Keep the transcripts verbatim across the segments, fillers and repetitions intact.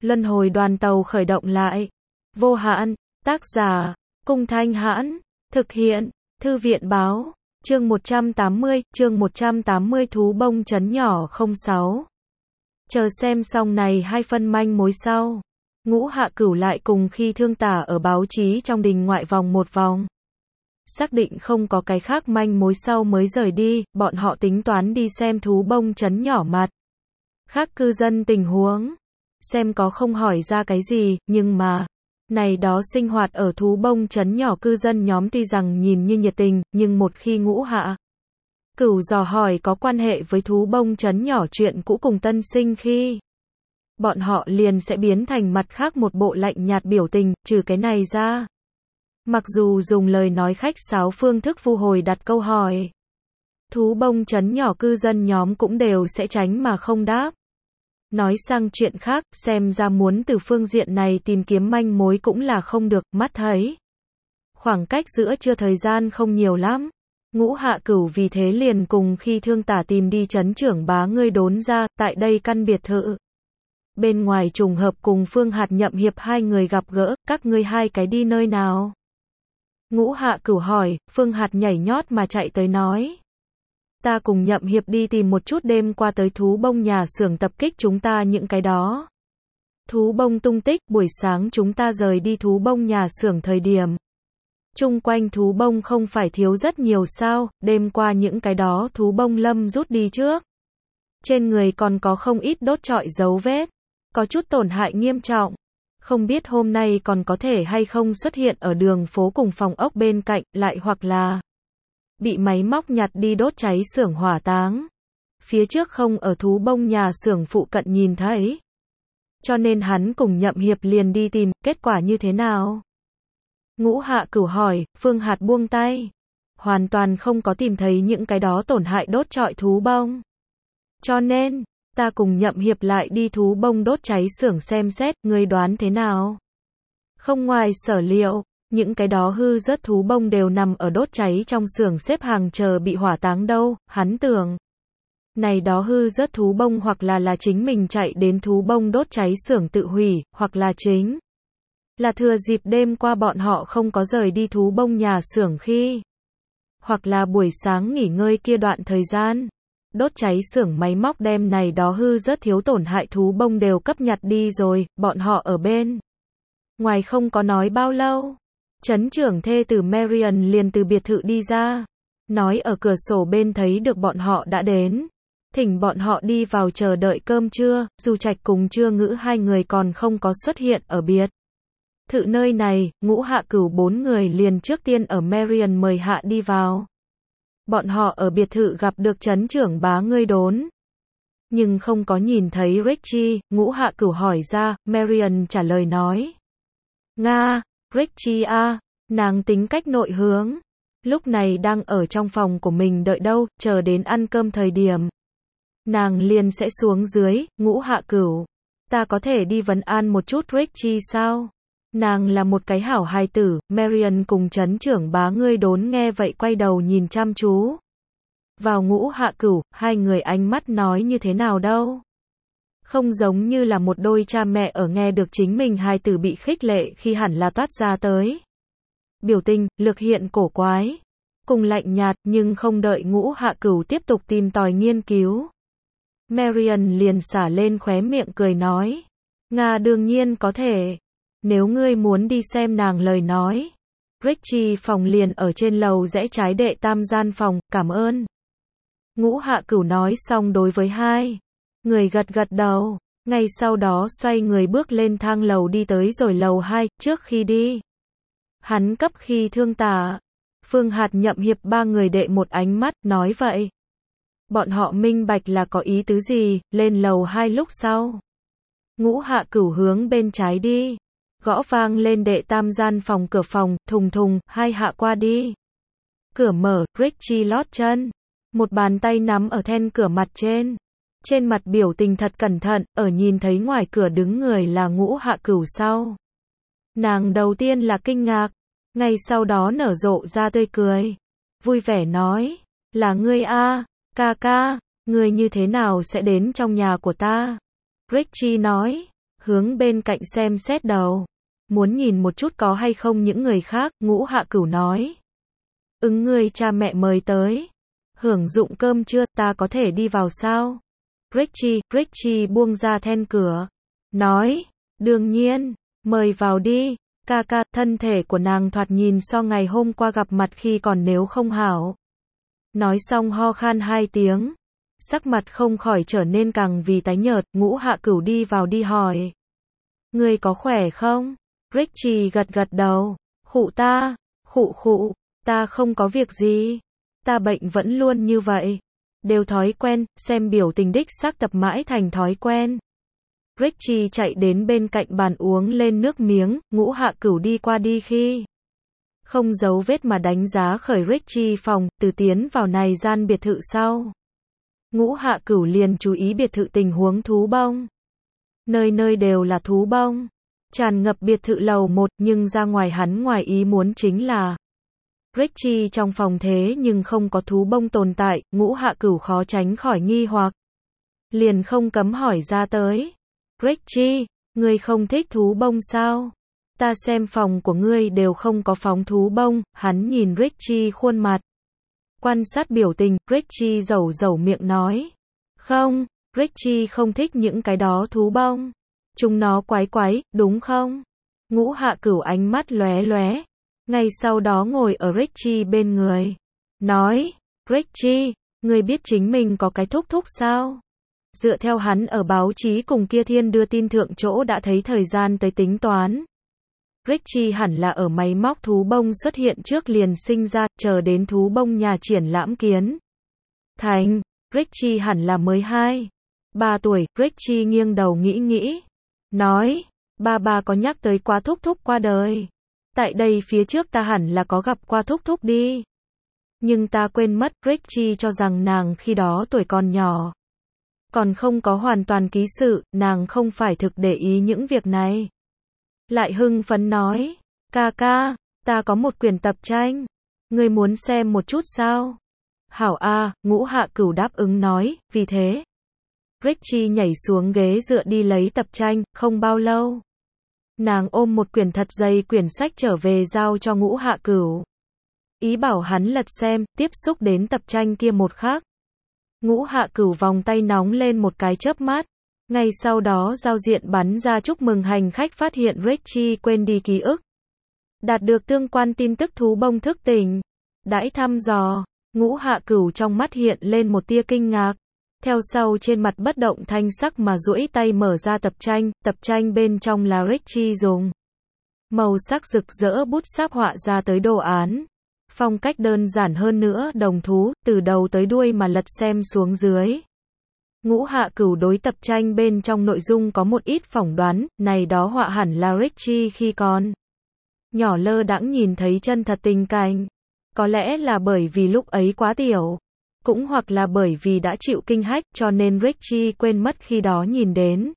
Luân hồi đoàn tàu khởi động lại. Vô hạn, tác giả, Cung Thanh Hãn, thực hiện, Thư viện Báo, chương một trăm tám mươi, chương một trăm tám mươi thú bông trấn nhỏ không sáu. Chờ xem xong này hai phân manh mối sau. Ngũ Hạ Cửu lại cùng khi thương tả ở báo chí trong đình ngoại vòng một vòng. Xác định không có cái khác manh mối sau mới rời đi, bọn họ tính toán đi xem thú bông trấn nhỏ mặt. Khác cư dân tình huống. Xem có không hỏi ra cái gì, nhưng mà, này đó sinh hoạt ở thú bông trấn nhỏ cư dân nhóm tuy rằng nhìn như nhiệt tình, nhưng một khi Ngũ Hạ Cửu dò hỏi có quan hệ với thú bông trấn nhỏ chuyện cũ cùng tân sinh khi, bọn họ liền sẽ biến thành mặt khác một bộ lạnh nhạt biểu tình, trừ cái này ra. Mặc dù dùng lời nói khách sáo phương thức vu hồi đặt câu hỏi, thú bông trấn nhỏ cư dân nhóm cũng đều sẽ tránh mà không đáp. Nói sang chuyện khác, xem ra muốn từ phương diện này tìm kiếm manh mối cũng là không được, mắt thấy. Khoảng cách giữa trưa thời gian không nhiều lắm. Ngũ Hạ Cửu vì thế liền cùng khi thương tả tìm đi trấn trưởng bá ngươi đốn ra, tại đây căn biệt thự. Bên ngoài trùng hợp cùng Phương Hạt Nhậm Hiệp hai người gặp gỡ, các ngươi hai cái đi nơi nào? Ngũ Hạ Cửu hỏi, Phương Hạt nhảy nhót mà chạy tới nói. Ta cùng Nhậm Hiệp đi tìm một chút đêm qua tới thú bông nhà xưởng tập kích chúng ta những cái đó. Thú bông tung tích, buổi sáng chúng ta rời đi thú bông nhà xưởng thời điểm. Chung quanh thú bông không phải thiếu rất nhiều sao, đêm qua những cái đó thú bông lâm rút đi trước. Trên người còn có không ít đốt trọi dấu vết, có chút tổn hại nghiêm trọng. Không biết hôm nay còn có thể hay không xuất hiện ở đường phố cùng phòng ốc bên cạnh, lại hoặc là bị máy móc nhặt đi đốt cháy xưởng hỏa táng. Phía trước không ở thú bông nhà xưởng phụ cận nhìn thấy. Cho nên hắn cùng Nhậm Hiệp liền đi tìm, kết quả như thế nào? Ngũ Hạ Cửu hỏi, Phương Hạt buông tay. Hoàn toàn không có tìm thấy những cái đó tổn hại đốt trọi thú bông. Cho nên, ta cùng Nhậm Hiệp lại đi thú bông đốt cháy xưởng xem xét, ngươi đoán thế nào? Không ngoài sở liệu, những cái đó hư rớt thú bông đều nằm ở đốt cháy trong xưởng xếp hàng chờ bị hỏa táng đâu, hắn tưởng. Này đó hư rớt thú bông hoặc là là chính mình chạy đến thú bông đốt cháy xưởng tự hủy, hoặc là chính là thừa dịp đêm qua bọn họ không có rời đi thú bông nhà xưởng khi, hoặc là buổi sáng nghỉ ngơi kia đoạn thời gian. Đốt cháy xưởng máy móc đem này đó hư rất thiếu tổn hại thú bông đều cấp nhặt đi rồi, bọn họ ở bên ngoài không có nói bao lâu. Trấn trưởng thê tử Marian liền từ biệt thự đi ra, nói ở cửa sổ bên thấy được bọn họ đã đến, thỉnh bọn họ đi vào chờ đợi cơm trưa, dù Trạch cùng Trưa Ngữ hai người còn không có xuất hiện ở biệt thự nơi này. Ngũ Hạ Cửu bốn người liền trước tiên ở Marian mời hạ đi vào. Bọn họ ở biệt thự gặp được trấn trưởng bá ngươi đốn, nhưng không có nhìn thấy Richie. Ngũ Hạ Cửu hỏi ra, Marian trả lời nói. Nga, Richie a, nàng tính cách nội hướng. Lúc này đang ở trong phòng của mình đợi đâu, chờ đến ăn cơm thời điểm. Nàng liền sẽ xuống dưới. Ngũ Hạ Cửu, ta có thể đi vấn an một chút Richie sao? Nàng là một cái hảo hài tử. Marian cùng trấn trưởng bá ngươi đốn nghe vậy quay đầu nhìn chăm chú vào Ngũ Hạ Cửu, hai người ánh mắt nói như thế nào đâu. Không giống như là một đôi cha mẹ ở nghe được chính mình hài tử bị khích lệ khi hẳn là toát ra tới. Biểu tình, lực hiện cổ quái, cùng lạnh nhạt, nhưng không đợi Ngũ Hạ Cửu tiếp tục tìm tòi nghiên cứu. Marian liền xả lên khóe miệng cười nói. Nga đương nhiên có thể. Nếu ngươi muốn đi xem nàng lời nói. Richie phòng liền ở trên lầu rẽ trái đệ tam gian phòng, cảm ơn. Ngũ Hạ Cửu nói xong đối với hai người gật gật đầu, ngay sau đó xoay người bước lên thang lầu đi tới rồi lầu hai. Trước khi đi, hắn cấp khi thương tả Phương Hạt Nhậm Hiệp ba người đệ một ánh mắt, nói vậy bọn họ minh bạch là có ý tứ gì. Lên lầu hai lúc sau, Ngũ Hạ Cửu hướng bên trái đi, gõ vang lên đệ tam gian phòng cửa phòng, thùng thùng, hai hạ qua đi. Cửa mở, Richie lót chân, một bàn tay nắm ở then cửa mặt trên. Trên mặt biểu tình thật cẩn thận, ở nhìn thấy ngoài cửa đứng người là Ngũ Hạ Cửu sau. Nàng đầu tiên là kinh ngạc, ngay sau đó nở rộ ra tươi cười. Vui vẻ nói, là ngươi a, ca ca, ngươi như thế nào sẽ đến trong nhà của ta? Richie nói, hướng bên cạnh xem xét đầu. Muốn nhìn một chút có hay không những người khác, Ngũ Hạ Cửu nói. Ứng người cha mẹ mời tới. Hưởng dụng cơm trưa, ta có thể đi vào sao? Richie, Richie buông ra then cửa. Nói, đương nhiên, mời vào đi. Ca ca, thân thể của nàng thoạt nhìn so ngày hôm qua gặp mặt khi còn nếu không hảo. Nói xong ho khan hai tiếng. Sắc mặt không khỏi trở nên càng vì tái nhợt, Ngũ Hạ Cửu đi vào đi hỏi. Ngươi có khỏe không? Richie gật gật đầu. Khụ ta, khụ khụ, ta không có việc gì. Ta bệnh vẫn luôn như vậy. Đều thói quen, xem biểu tình đích xác tập mãi thành thói quen. Richie chạy đến bên cạnh bàn uống lên nước miếng, Ngũ Hạ Cửu đi qua đi khi. Không giấu vết mà đánh giá khởi Richie phòng, từ tiến vào này gian biệt thự sau. Ngũ Hạ Cửu liền chú ý biệt thự tình huống thú bông. Nơi nơi đều là thú bông. Tràn ngập biệt thự lầu một, nhưng ra ngoài hắn ngoài ý muốn chính là Richie trong phòng thế nhưng không có thú bông tồn tại, Ngũ Hạ Cửu khó tránh khỏi nghi hoặc. Liền không cấm hỏi ra tới. Richie, ngươi không thích thú bông sao? Ta xem phòng của ngươi đều không có phóng thú bông, hắn nhìn Richie khuôn mặt. Quan sát biểu tình, Richie dẩu dẩu miệng nói. Không, Richie không thích những cái đó thú bông. Chúng nó quái quái, đúng không? Ngũ Hạ Cửu ánh mắt lóe lóe. Ngay sau đó ngồi ở Richie bên người. Nói, Richie, ngươi biết chính mình có cái thúc thúc sao? Dựa theo hắn ở báo chí cùng kia thiên đưa tin thượng chỗ đã thấy thời gian tới tính toán. Richie hẳn là ở máy móc thú bông xuất hiện trước liền sinh ra, chờ đến thú bông nhà triển lãm kiến. Thành, Richie hẳn là mới hai, ba tuổi, Richie nghiêng đầu nghĩ nghĩ. Nói, ba ba có nhắc tới quá thúc thúc qua đời. Tại đây phía trước ta hẳn là có gặp qua thúc thúc đi. Nhưng ta quên mất, Richie cho rằng nàng khi đó tuổi còn nhỏ. Còn không có hoàn toàn ký sự, nàng không phải thực để ý những việc này. Lại hưng phấn nói, ca ca, ta có một quyển tập tranh. Ngươi muốn xem một chút sao? Hảo a, Ngũ Hạ Cửu đáp ứng nói, vì thế. Richie nhảy xuống ghế dựa đi lấy tập tranh, không bao lâu. Nàng ôm một quyển thật dày quyển sách trở về giao cho Ngũ Hạ Cửu. Ý bảo hắn lật xem, tiếp xúc đến tập tranh kia một khắc. Ngũ Hạ Cửu vòng tay nóng lên một cái chớp mắt. Ngay sau đó giao diện bắn ra chúc mừng hành khách phát hiện Richie quên đi ký ức. Đạt được tương quan tin tức thú bông thức tỉnh. Đãi thăm dò, Ngũ Hạ Cửu trong mắt hiện lên một tia kinh ngạc. Theo sau trên mặt bất động thanh sắc mà duỗi tay mở ra tập tranh, tập tranh bên trong là Richie dùng màu sắc rực rỡ bút sáp họa ra tới đồ án. Phong cách đơn giản hơn nữa, đồng thú, từ đầu tới đuôi mà lật xem xuống dưới. Ngũ Hạ Cửu đối tập tranh bên trong nội dung có một ít phỏng đoán, này đó họa hẳn là Richie khi còn nhỏ lơ đãng nhìn thấy chân thật tình cảnh. Có lẽ là bởi vì lúc ấy quá tiểu, cũng hoặc là bởi vì đã chịu kinh hách cho nên Richie quên mất khi đó nhìn đến.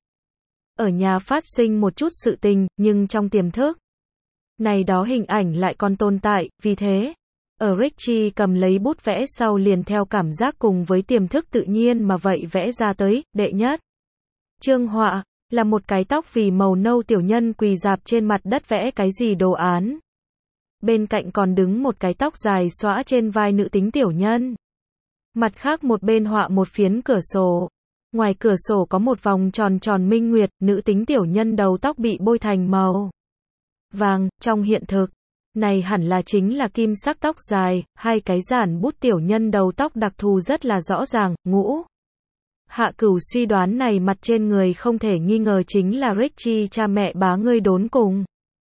Ở nhà phát sinh một chút sự tình, nhưng trong tiềm thức, này đó hình ảnh lại còn tồn tại, vì thế, ở Richie cầm lấy bút vẽ sau liền theo cảm giác cùng với tiềm thức tự nhiên mà vậy vẽ ra tới, đệ nhất. Chương họa, là một cái tóc vì màu nâu tiểu nhân quỳ dạp trên mặt đất vẽ cái gì đồ án. Bên cạnh còn đứng một cái tóc dài xõa trên vai nữ tính tiểu nhân. Mặt khác một bên họa một phiến cửa sổ. Ngoài cửa sổ có một vòng tròn tròn minh nguyệt, nữ tính tiểu nhân đầu tóc bị bôi thành màu vàng, trong hiện thực. Này hẳn là chính là kim sắc tóc dài, hai cái giản bút tiểu nhân đầu tóc đặc thù rất là rõ ràng, Ngũ Hạ Cửu suy đoán này mặt trên người không thể nghi ngờ chính là Richie cha mẹ bá ngươi đốn cùng.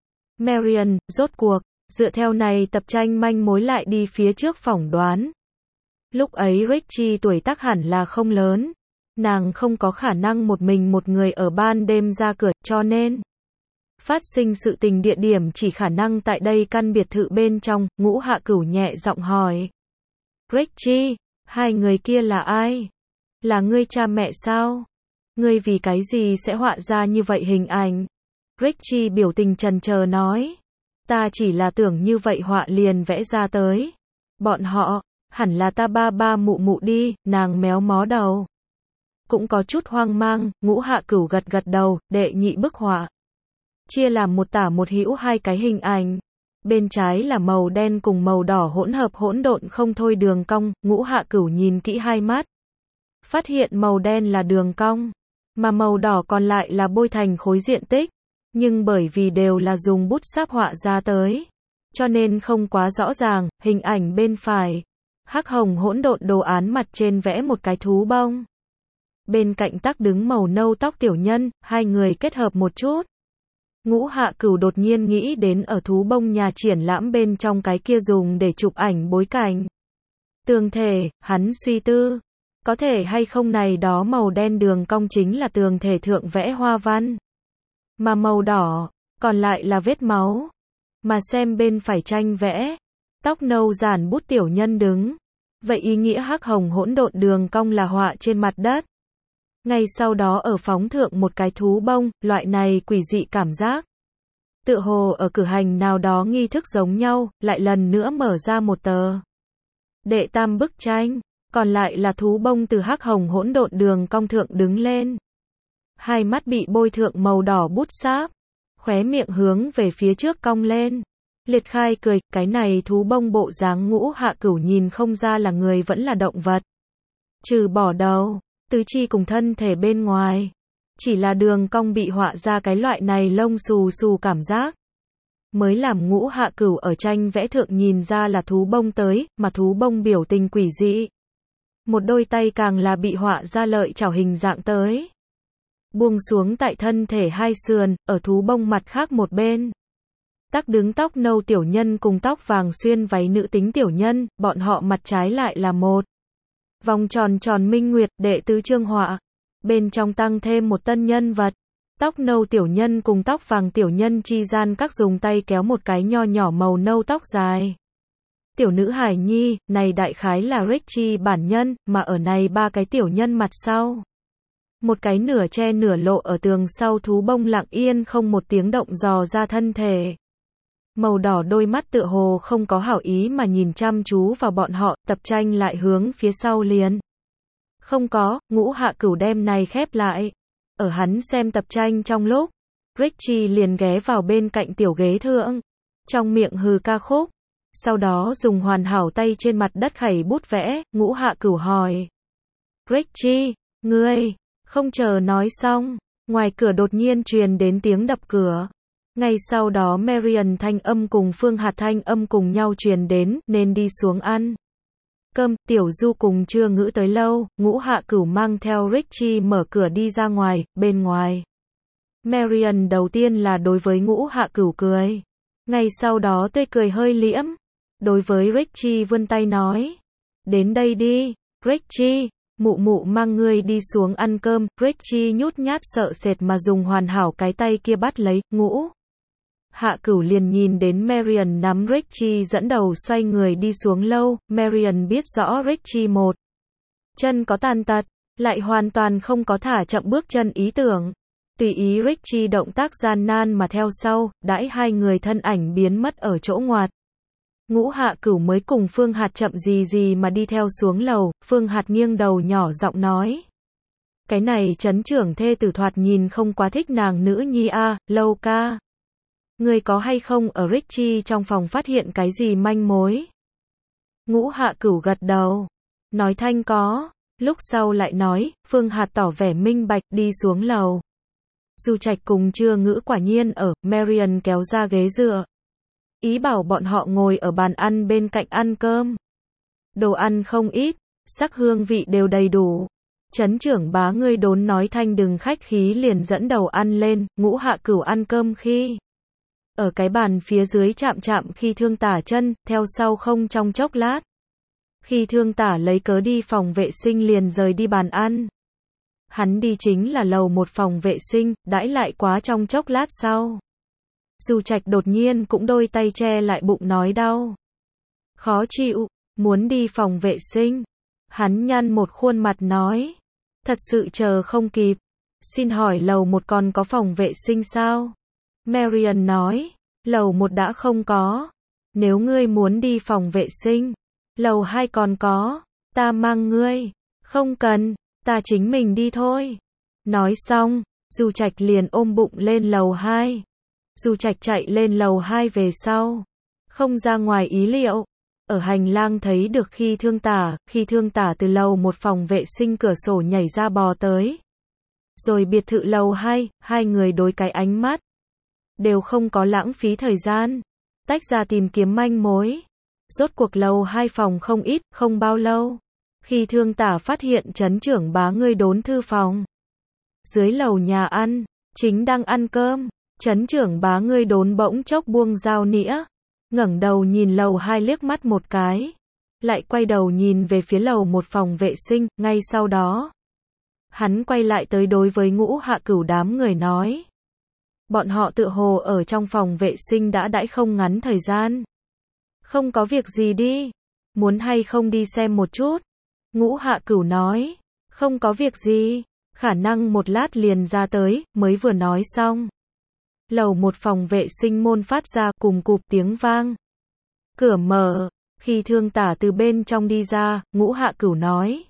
Marion, rốt cuộc, dựa theo này tập tranh manh mối lại đi phía trước phỏng đoán. Lúc ấy Richie tuổi tác hẳn là không lớn, nàng không có khả năng một mình một người ở ban đêm ra cửa, cho nên phát sinh sự tình địa điểm chỉ khả năng tại đây căn biệt thự bên trong. Ngũ Hạ Cửu nhẹ giọng hỏi. Richie, hai người kia là ai? Là ngươi cha mẹ sao? Ngươi vì cái gì sẽ họa ra như vậy hình ảnh? Richie biểu tình chần chờ nói. Ta chỉ là tưởng như vậy họa liền vẽ ra tới. Bọn họ, hẳn là ta ba ba mụ mụ đi, nàng méo mó đầu. cũng có chút hoang mang, Ngũ Hạ Cửu gật gật đầu, đệ nhị bức họa. Chia làm một tả một hữu hai cái hình ảnh. Bên trái là màu đen cùng màu đỏ hỗn hợp hỗn độn không thôi đường cong, Ngũ Hạ Cửu nhìn kỹ hai mắt. Phát hiện màu đen là đường cong, mà màu đỏ còn lại là bôi thành khối diện tích. Nhưng bởi vì đều là dùng bút sáp họa ra tới, cho nên không quá rõ ràng, hình ảnh bên phải. Hắc hồng hỗn độn đồ án mặt trên vẽ một cái thú bông. Bên cạnh tắc đứng màu nâu tóc tiểu nhân, hai người kết hợp một chút. Ngũ Hạ Cửu đột nhiên nghĩ đến ở thú bông nhà triển lãm bên trong cái kia dùng để chụp ảnh bối cảnh. Tường thể, hắn suy tư. Có thể hay không này đó màu đen đường cong chính là tường thể thượng vẽ hoa văn. Mà màu đỏ, còn lại là vết máu. Mà xem bên phải tranh vẽ. Tóc nâu giản bút tiểu nhân đứng. Vậy ý nghĩa hắc hồng hỗn độn đường cong là họa trên mặt đất. Ngay sau đó ở phóng thượng một cái thú bông, loại này quỷ dị cảm giác. Tựa hồ ở cử hành nào đó nghi thức giống nhau, lại lần nữa mở ra một tờ. Đệ tam bức tranh, còn lại là thú bông từ hắc hồng hỗn độn đường cong thượng đứng lên. Hai mắt bị bôi thượng màu đỏ bút sáp, khóe miệng hướng về phía trước cong lên. Liệt khai cười, cái này thú bông bộ dáng Ngũ Hạ Cửu nhìn không ra là người vẫn là động vật. Trừ bỏ đầu, tứ chi cùng thân thể bên ngoài. Chỉ là đường cong bị họa ra cái loại này lông xù xù cảm giác. Mới làm Ngũ Hạ Cửu ở tranh vẽ thượng nhìn ra là thú bông tới, mà thú bông biểu tình quỷ dị. Một đôi tay càng là bị họa ra lợi chảo hình dạng tới. Buông xuống tại thân thể hai sườn, ở thú bông mặt khác một bên. Tắc đứng tóc nâu tiểu nhân cùng tóc vàng xuyên váy nữ tính tiểu nhân, bọn họ mặt trái lại là một. Vòng tròn tròn minh nguyệt, đệ tứ chương họa. Bên trong tăng thêm một tân nhân vật. Tóc nâu tiểu nhân cùng tóc vàng tiểu nhân chi gian các dùng tay kéo một cái nho nhỏ màu nâu tóc dài. Tiểu nữ hài nhi, này đại khái là Richie bản nhân, mà ở này ba cái tiểu nhân mặt sau. Một cái nửa che nửa lộ ở tường sau thú bông lặng yên không một tiếng động dò ra thân thể. Màu đỏ đôi mắt tựa hồ không có hảo ý mà nhìn chăm chú vào bọn họ, tập tranh lại hướng phía sau liền. Không có, Ngũ Hạ Cửu đem này khép lại. Ở hắn xem tập tranh trong lúc, Richie liền ghé vào bên cạnh tiểu ghế thượng. Trong miệng hừ ca khúc. Sau đó dùng hoàn hảo tay trên mặt đất khẩy bút vẽ, Ngũ Hạ Cửu hỏi. Richie, ngươi, không chờ nói xong, ngoài cửa đột nhiên truyền đến tiếng đập cửa. Ngay sau đó Marian thanh âm cùng Phương Hạt thanh âm cùng nhau truyền đến, nên đi xuống ăn cơm. Tiểu Du cùng chưa ngữ tới lâu, Ngũ Hạ Cửu mang theo Richie mở cửa đi ra ngoài, bên ngoài. Marian đầu tiên là đối với Ngũ Hạ Cửu cười. Ngay sau đó tươi cười hơi liễm. Đối với Richie vươn tay nói. Đến đây đi, Richie, mụ mụ mang ngươi đi xuống ăn cơm. Richie nhút nhát sợ sệt mà dùng hoàn hảo cái tay kia bắt lấy, Ngũ Hạ Cửu liền nhìn đến Marian nắm Richie dẫn đầu xoay người đi xuống lâu. Marian biết rõ Richie một chân có tàn tật, lại hoàn toàn không có thả chậm bước chân ý tưởng. Tùy ý Richie động tác gian nan mà theo sau, đãi hai người thân ảnh biến mất ở chỗ ngoặt. Ngũ Hạ Cửu mới cùng Phương Hạt chậm gì gì mà đi theo xuống lầu. Phương Hạt nghiêng đầu nhỏ giọng nói. Cái này trấn trưởng thê tử thoạt nhìn không quá thích nàng nữ nhi a, Lâu ca. Ngươi có hay không ở Richie trong phòng phát hiện cái gì manh mối? Ngũ Hạ Cửu gật đầu. Nói thanh có. Lúc sau lại nói, Phương Hạt tỏ vẻ minh bạch đi xuống lầu. Du Trạch cùng Trưa Ngữ quả nhiên ở, Marian kéo ra ghế dựa. Ý bảo bọn họ ngồi ở bàn ăn bên cạnh ăn cơm. Đồ ăn không ít, sắc hương vị đều đầy đủ. Trấn trưởng bá ngươi đốn nói thanh đừng khách khí liền dẫn đầu ăn lên. Ngũ Hạ Cửu ăn cơm khi ở cái bàn phía dưới chạm chạm khi Thương Tả chân, theo sau không trong chốc lát. Khi Thương Tả lấy cớ đi phòng vệ sinh liền rời đi bàn ăn. Hắn đi chính là lầu một phòng vệ sinh, đãi lại quá trong chốc lát sau. Du Trạch đột nhiên cũng đôi tay che lại bụng nói đau. Khó chịu, muốn đi phòng vệ sinh. Hắn nhăn một khuôn mặt nói. Thật sự chờ không kịp. Xin hỏi lầu một còn có phòng vệ sinh sao? Marian nói. Lầu một đã không có. Nếu ngươi muốn đi phòng vệ sinh, lầu hai còn có. Ta mang ngươi. Không cần. Ta chính mình đi thôi. Nói xong, Du Trạch liền ôm bụng lên lầu hai. Du Trạch chạy lên lầu hai về sau. Không ra ngoài ý liệu. Ở hành lang thấy được Khi Thương Tả, Khi Thương Tả từ lầu một phòng vệ sinh cửa sổ nhảy ra bò tới. Rồi biệt thự lầu hai, hai người đối cái ánh mắt. Đều không có lãng phí thời gian. Tách ra tìm kiếm manh mối. Rốt cuộc lầu hai phòng không ít, không bao lâu. Khi Thương Tả phát hiện trấn trưởng Bá Ngươi đốn thư phòng. Dưới lầu nhà ăn, chính đang ăn cơm. Trấn trưởng Bá Ngươi đốn bỗng chốc buông dao nĩa. Ngẩng đầu nhìn lầu hai liếc mắt một cái. Lại quay đầu nhìn về phía lầu một phòng vệ sinh, ngay sau đó. Hắn quay lại tới đối với Ngũ Hạ Cửu đám người nói. Bọn họ tựa hồ ở trong phòng vệ sinh đã đãi không ngắn thời gian. Không có việc gì đi. Muốn hay không đi xem một chút? Ngũ Hạ Cửu nói. Không có việc gì. Khả năng một lát liền ra tới, mới vừa nói xong. Lầu một phòng vệ sinh môn phát ra cùng cụp tiếng vang. Cửa mở. Khi Thương Tả từ bên trong đi ra, Ngũ Hạ Cửu nói.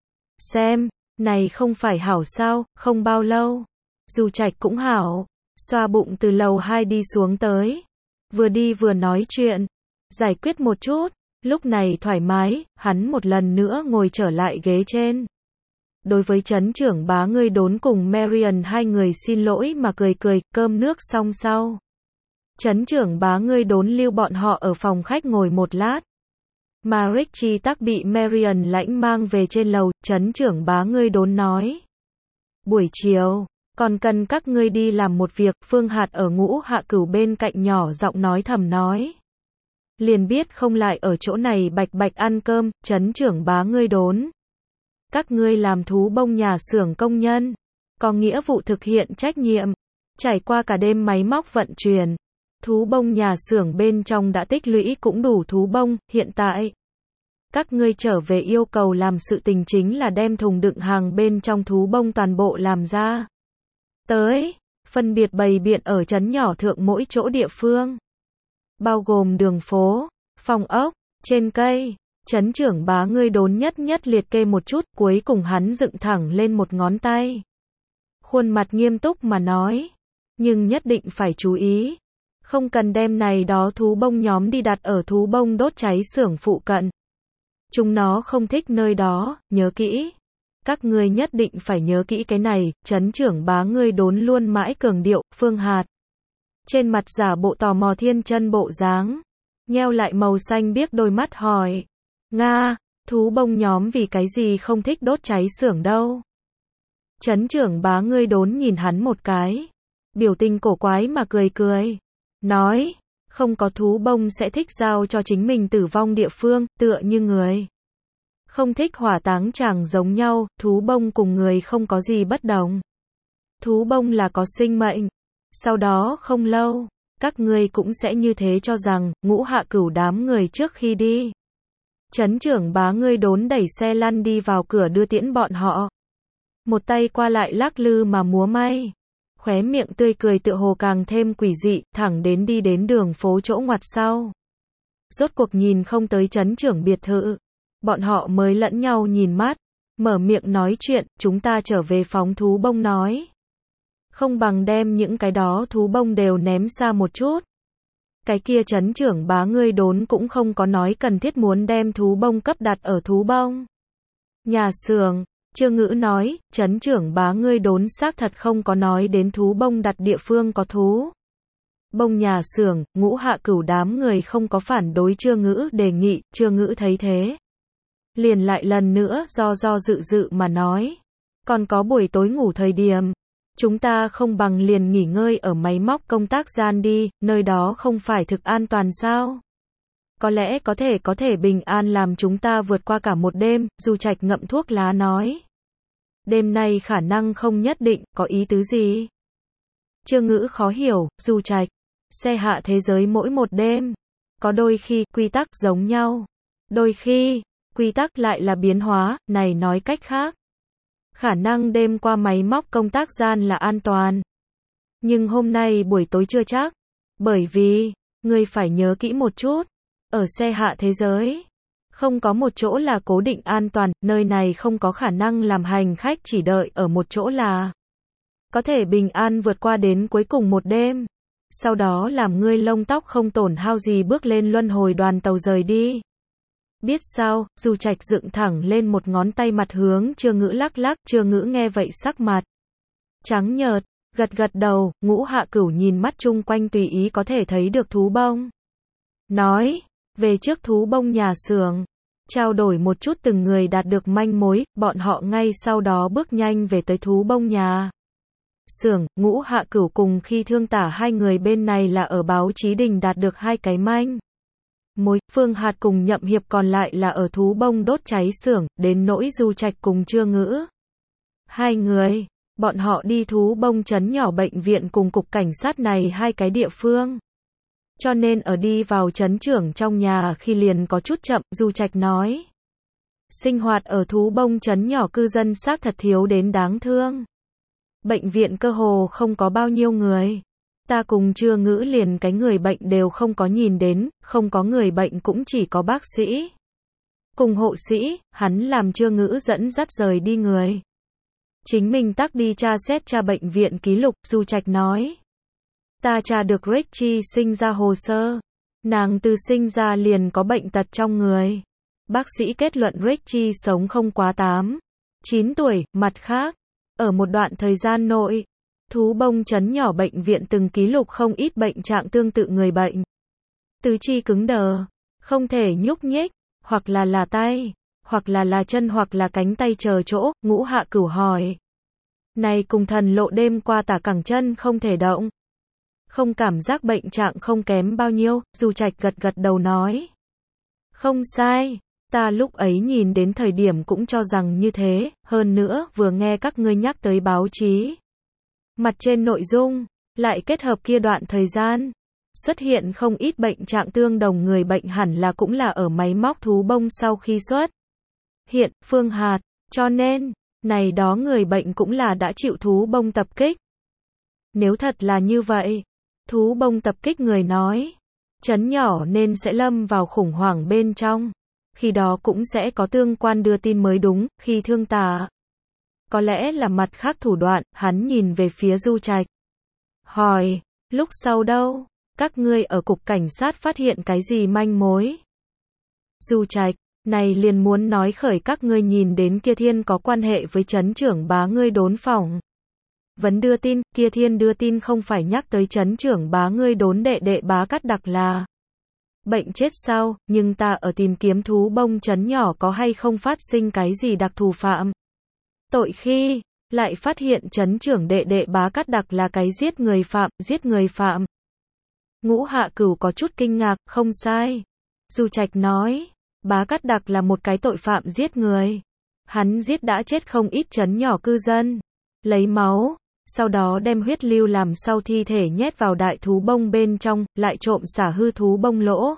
Xem, này không phải hảo sao, không bao lâu. Du Trạch cũng hảo. Xoa bụng từ lầu hai đi xuống tới. Vừa đi vừa nói chuyện. Giải quyết một chút. Lúc này thoải mái, hắn một lần nữa ngồi trở lại ghế trên. Đối với trấn trưởng Bá Ngươi đốn cùng Marion hai người xin lỗi mà cười cười, cơm nước xong sau. Trấn trưởng Bá Ngươi đốn lưu bọn họ ở phòng khách ngồi một lát. Mà Richie tắc bị Marion lãnh mang về trên lầu, trấn trưởng Bá Ngươi đốn nói. Buổi chiều, còn cần các ngươi đi làm một việc, Phương Hạt ở Ngũ Hạ Cửu bên cạnh nhỏ giọng nói thầm nói. Liền biết không lại ở chỗ này bạch bạch ăn cơm, trấn trưởng Bá Ngươi đốn. Các ngươi làm thú bông nhà xưởng công nhân, có nghĩa vụ thực hiện trách nhiệm. Trải qua cả đêm máy móc vận chuyển, thú bông nhà xưởng bên trong đã tích lũy cũng đủ thú bông, hiện tại. Các ngươi trở về yêu cầu làm sự tình chính là đem thùng đựng hàng bên trong thú bông toàn bộ làm ra. Tới, phân biệt bày biện ở trấn nhỏ thượng mỗi chỗ địa phương. Bao gồm đường phố, phòng ốc, trên cây. Trấn trưởng Bá Ngươi đốn nhất nhất liệt kê một chút, cuối cùng hắn dựng thẳng lên một ngón tay. Khuôn mặt nghiêm túc mà nói. Nhưng nhất định phải chú ý. Không cần đem này đó thú bông nhóm đi đặt ở thú bông đốt cháy xưởng phụ cận. Chúng nó không thích nơi đó, nhớ kỹ. Các ngươi nhất định phải nhớ kỹ cái này, trấn trưởng Bá Ngươi đốn luôn mãi cường điệu, Phương Hạt. Trên mặt giả bộ tò mò thiên chân bộ dáng. Nheo lại màu xanh biếc đôi mắt hỏi. Nga, thú bông nhóm vì cái gì không thích đốt cháy xưởng đâu? Trấn trưởng Bá Ngươi đốn nhìn hắn một cái. Biểu tình cổ quái mà cười cười. Nói, không có thú bông sẽ thích giao cho chính mình tử vong địa phương, tựa như người. Không thích hỏa táng chẳng giống nhau, thú bông cùng người không có gì bất đồng. Thú bông là có sinh mệnh. Sau đó không lâu, các ngươi cũng sẽ như thế cho rằng, Ngũ Hạ Cửu đám người trước khi đi. Trấn trưởng Bá Ngươi đốn đẩy xe lăn đi vào cửa đưa tiễn bọn họ. Một tay qua lại lắc lư mà múa may. Khóe miệng tươi cười tựa hồ càng thêm quỷ dị, thẳng đến đi đến đường phố chỗ ngoặt sau. Rốt cuộc nhìn không tới trấn trưởng biệt thự. Bọn họ mới lẫn nhau nhìn mắt. Mở miệng nói chuyện, chúng ta trở về phóng thú bông nói. Không bằng đem những cái đó thú bông đều ném xa một chút. Cái kia trấn trưởng Bá Ngươi đốn cũng không có nói cần thiết muốn đem thú bông cấp đặt ở thú bông nhà xưởng. Trương Ngữ nói, trấn trưởng Bá Ngươi đốn xác thật không có nói đến thú bông đặt địa phương có thú bông nhà xưởng. Ngũ Hạ Cửu đám người không có phản đối Trương Ngữ đề nghị. Trương Ngữ thấy thế, liền lại lần nữa do do dự dự mà nói. Còn có buổi tối ngủ thời điểm. Chúng ta không bằng liền nghỉ ngơi ở máy móc công tác gian đi, nơi đó không phải thực an toàn sao? Có lẽ có thể có thể bình an làm chúng ta vượt qua cả một đêm, Du Trạch ngậm thuốc lá nói. Đêm nay khả năng không nhất định, có ý tứ gì? Trương Ngữ khó hiểu, Du Trạch. Xe hạ thế giới mỗi một đêm. Có đôi khi, quy tắc giống nhau. Đôi khi, quy tắc lại là biến hóa, này nói cách khác. Khả năng đêm qua máy móc công tác gian là an toàn. Nhưng hôm nay buổi tối chưa chắc. Bởi vì, ngươi phải nhớ kỹ một chút. Ở xe hạ thế giới, Không có một chỗ là cố định an toàn, nơi này không có khả năng làm hành khách chỉ đợi ở một chỗ là có thể bình an vượt qua đến cuối cùng một đêm. Sau đó làm ngươi lông tóc không tổn hao gì bước lên luân hồi đoàn tàu rời đi. Biết sao, Du Trạch dựng thẳng lên một ngón tay mặt hướng Trương Ngữ lắc lắc, Trương Ngữ nghe vậy sắc mặt trắng nhợt, gật gật đầu, Ngũ Hạ Cửu nhìn mắt chung quanh tùy ý có thể thấy được thú bông. Nói, về trước thú bông nhà xưởng, trao đổi một chút từng người đạt được manh mối, bọn họ ngay sau đó bước nhanh về tới thú bông nhà xưởng. Ngũ Hạ Cửu cùng Khi Thương Tả hai người bên này là ở báo chí đình đạt được hai cái manh mối, Phương Hạt cùng Nhậm Hiệp còn lại là ở thú bông đốt cháy xưởng, đến nỗi Du Trạch cùng Trương Ngữ. Hai người, bọn họ đi thú bông trấn nhỏ bệnh viện cùng cục cảnh sát này hai cái địa phương. Cho nên ở đi vào trấn trưởng trong nhà khi liền có chút chậm, Du Trạch nói. Sinh hoạt ở thú bông trấn nhỏ cư dân xác thật thiếu đến đáng thương. Bệnh viện cơ hồ không có bao nhiêu người. Ta cùng Trương Ngữ liền cái người bệnh đều không có nhìn đến, không có người bệnh cũng chỉ có bác sĩ. Cùng hộ sĩ, hắn làm Trương Ngữ dẫn dắt rời đi người. Chính mình tắc đi tra xét tra bệnh viện ký lục, Du Trạch nói. Ta tra được Richie sinh ra hồ sơ. Nàng từ sinh ra liền có bệnh tật trong người. Bác sĩ kết luận Richie sống không quá tám, chín tuổi, mặt khác. Ở một đoạn thời gian nội, thú bông trấn nhỏ bệnh viện từng ký lục không ít bệnh trạng tương tự người bệnh. Tứ chi cứng đờ, không thể nhúc nhích, hoặc là là tay, hoặc là là chân hoặc là cánh tay chờ chỗ, Ngũ Hạ Cửu hỏi. Này cùng thần lộ đêm qua tả cẳng chân không thể động. Không cảm giác bệnh trạng không kém bao nhiêu, Du Trạch gật gật đầu nói. Không sai, ta lúc ấy nhìn đến thời điểm cũng cho rằng như thế, hơn nữa vừa nghe các ngươi nhắc tới báo chí. Mặt trên nội dung, lại kết hợp kia đoạn thời gian, xuất hiện không ít bệnh trạng tương đồng người bệnh hẳn là cũng là ở máy móc thú bông sau khi xuất hiện, Phương Hạt, cho nên, này đó người bệnh cũng là đã chịu thú bông tập kích. Nếu thật là như vậy, thú bông tập kích người nói, trấn nhỏ nên sẽ lâm vào khủng hoảng bên trong, khi đó cũng sẽ có tương quan đưa tin mới đúng, Khi Thương Tả. Có lẽ là mặt khác thủ đoạn, hắn nhìn về phía Du Trạch. Hỏi, lúc sau đâu, các ngươi ở cục cảnh sát phát hiện cái gì manh mối? Du Trạch, này liền muốn nói khởi các ngươi nhìn đến kia thiên có quan hệ với trấn trưởng bá ngươi đốn phòng. Vấn đưa tin, kia thiên đưa tin không phải nhắc tới trấn trưởng bá ngươi đốn đệ đệ bá cắt đặc là bệnh chết sao, nhưng ta ở tìm kiếm thú bông trấn nhỏ có hay không phát sinh cái gì đặc thù phạm. Tội khi, lại phát hiện trấn trưởng đệ đệ bá cắt đặc là cái giết người phạm, giết người phạm. Ngũ Hạ Cửu có chút kinh ngạc, không sai. Du Trạch nói, bá cắt đặc là một cái tội phạm giết người. Hắn giết đã chết không ít trấn nhỏ cư dân. Lấy máu, sau đó đem huyết lưu làm sau thi thể nhét vào đại thú bông bên trong, lại trộm xả hư thú bông lỗ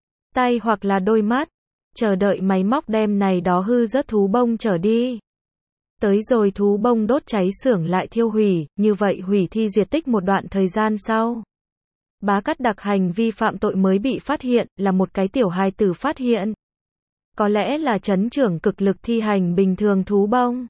tay hoặc là đôi mắt, chờ đợi máy móc đem này đó hư rớt thú bông trở đi. Tới rồi thú bông đốt cháy xưởng lại thiêu hủy, như vậy hủy thi diệt tích một đoạn thời gian sau. Bá cắt đặc hành vi phạm tội mới bị phát hiện, là một cái tiểu hài tử phát hiện. Có lẽ là trấn trưởng cực lực thi hành bình thường thú bông.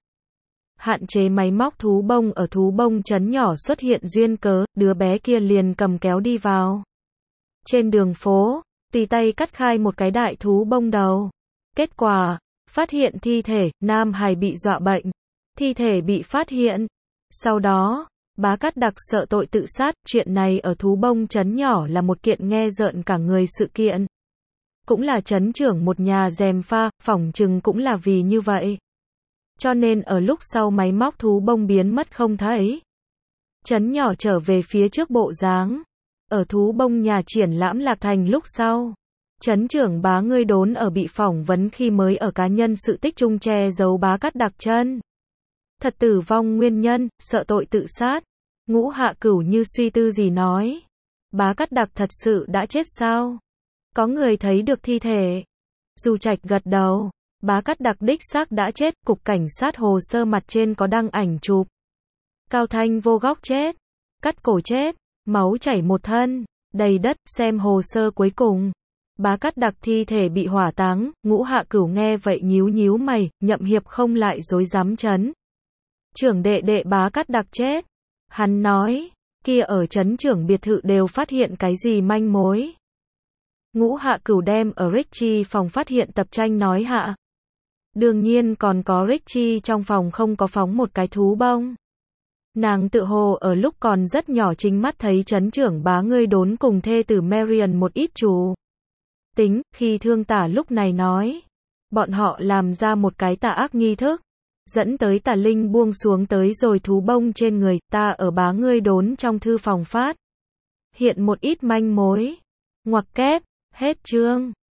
Hạn chế máy móc thú bông ở thú bông trấn nhỏ xuất hiện duyên cớ, đứa bé kia liền cầm kéo đi vào. Trên đường phố, tùy tay cắt khai một cái đại thú bông đầu. Kết quả, phát hiện thi thể, nam hài bị dọa bệnh. Thi thể bị phát hiện. Sau đó, bá cắt đặc sợ tội tự sát, chuyện này ở thú bông trấn nhỏ là một kiện nghe rợn cả người sự kiện. Cũng là trấn trưởng một nhà gièm pha, phỏng chừng cũng là vì như vậy. Cho nên ở lúc sau máy móc thú bông biến mất không thấy. Trấn nhỏ trở về phía trước bộ dáng. Ở thú bông nhà triển lãm Lạc Thành lúc sau. Trấn trưởng bá ngươi đốn ở bị phỏng vấn khi mới ở cá nhân sự tích chung che giấu bá cắt đặc chân. Thật tử vong nguyên nhân, sợ tội tự sát. Ngũ Hạ Cửu như suy tư gì nói. Bá cắt đặc thật sự đã chết sao? Có người thấy được thi thể. Du Trạch gật đầu. Bá cắt đặc đích xác đã chết, cục cảnh sát hồ sơ mặt trên có đăng ảnh chụp. Cao Thanh vô góc chết. Cắt cổ chết. Máu chảy một thân. Đầy đất, xem hồ sơ cuối cùng. Bá Cát Đặc thi thể bị hỏa táng, Ngũ Hạ Cửu nghe vậy nhíu nhíu mày, Nhậm Hiệp không lại dối dám trấn trưởng đệ đệ Bá Cát Đặc chết. Hắn nói, kia ở trấn trưởng biệt thự đều phát hiện cái gì manh mối. Ngũ Hạ Cửu đem ở Richie phòng phát hiện tập tranh nói hạ. Đương nhiên còn có Richie trong phòng không có phóng một cái thú bông. Nàng tự hồ ở lúc còn rất nhỏ chính mắt thấy trấn trưởng bá ngươi đốn cùng thê tử Marion một ít chủ tính, khi thương tả lúc này nói. Bọn họ làm ra một cái tà ác nghi thức, dẫn tới tà linh buông xuống tới rồi thú bông trên người, ta ở bá ngươi đốn trong thư phòng phát. Hiện một ít manh mối. Ngoặc kép, hết chương.